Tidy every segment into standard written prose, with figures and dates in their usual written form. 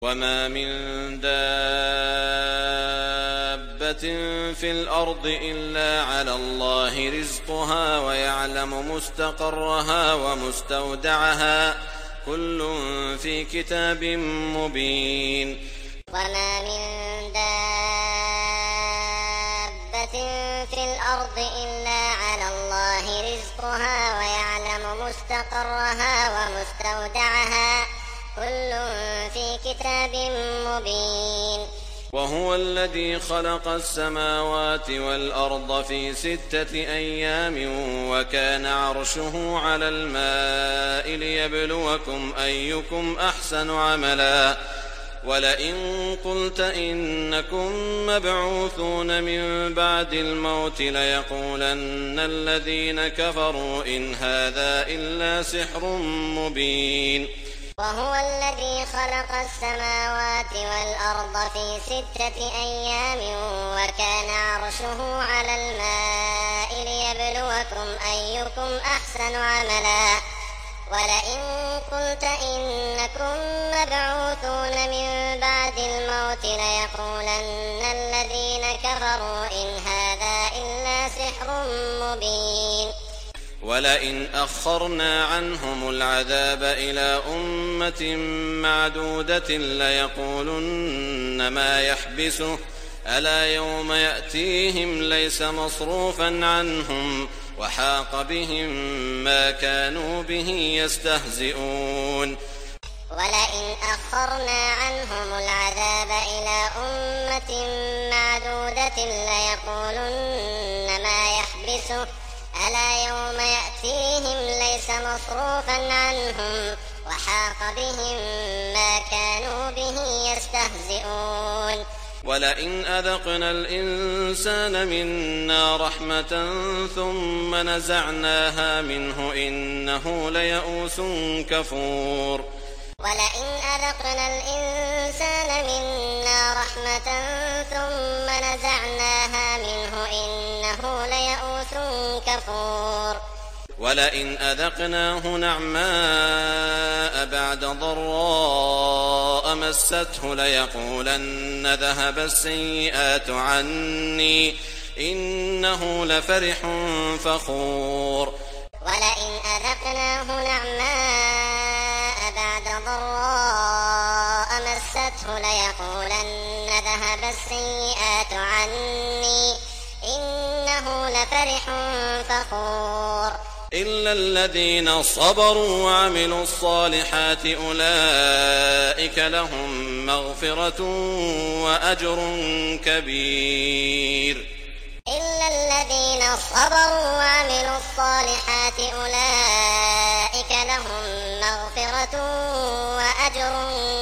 وما من دابة في الأرض إلا على الله رزقها ويعلم مستقرها ومستودعها كل في كتاب مبين. وما من دابة في الأرض إلا على الله رزقها ويعلم مستقرها ومستودعها كل في كتاب مبين. وهو الذي خلق السماوات والأرض في 6 أيام وكان عرشه على الماء ليبلوكم أيكم أحسن عملا ولئن قلت إنكم مبعوثون من بعد الموت ليقولن الذين كفروا إن هذا إلا سحر مبين. وهو الذي خلق السماوات والأرض في 6 أيام وكان عرشه على الماء ليبلوكم أيكم أحسن عملا ولئن قلت إنكم مبعوثون من بعد الموت ليقولن الذين كفروا إن هذا إلا سحر مبين. ولئن أخرنا عنهم العذاب إلى أمة معدودة ليقولن ما يحبسه ألا يوم يأتيهم ليس مصروفا عنهم وحاق بهم ما كانوا به يستهزئون. ولئن أخرنا عنهم العذاب إلى أمة معدودة ليقولن ما يحبسه ألا يوم يأتيهم ليس مصروفا عنهم وحاق بهم ما كانوا به يستهزئون. ولئن أذقنا الإنسان منا رحمة ثم نزعناها منه إنه ليئوس كفور. ولئن أذقنا الإنسان منا رحمة ثم نزعناها منه إنه ليئوس كفور. ولئن أذقناه نعماء بعد ضراء مسته ليقولن ذهب السيئات عني إنه لفرح فخور. ولئن أذقناه نعماء بعد ضراء مسته ليقولن ذهب السيئات عني إنه لفرح فخور. إلا الذين صبروا وعملوا الصالحات أولئك لهم مغفرة وأجر كبير. إلا الذين صبروا وعملوا الصالحات أولئك لهم مغفرة وأجر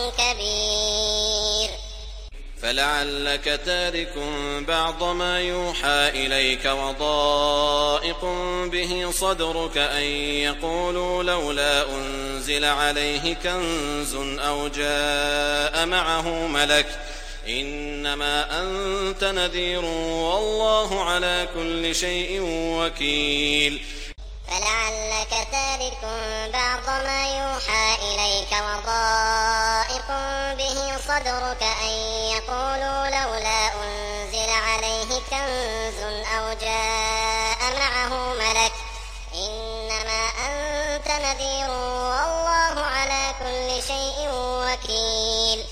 كبير. فلعلك تارك بعض ما يوحى إليك وضائق به صدرك أن يقولوا لولا أنزل عليه كنز أو جاء معه ملك إنما أنت نذير والله على كل شيء وكيل. فلعلك تارك بعض ما يوحى إليك وضائق به صدرك أن يقولوا لولا أنزل عليه كنز أو جاء معه ملك إنما أنت نذير والله على كل شيء وكيل.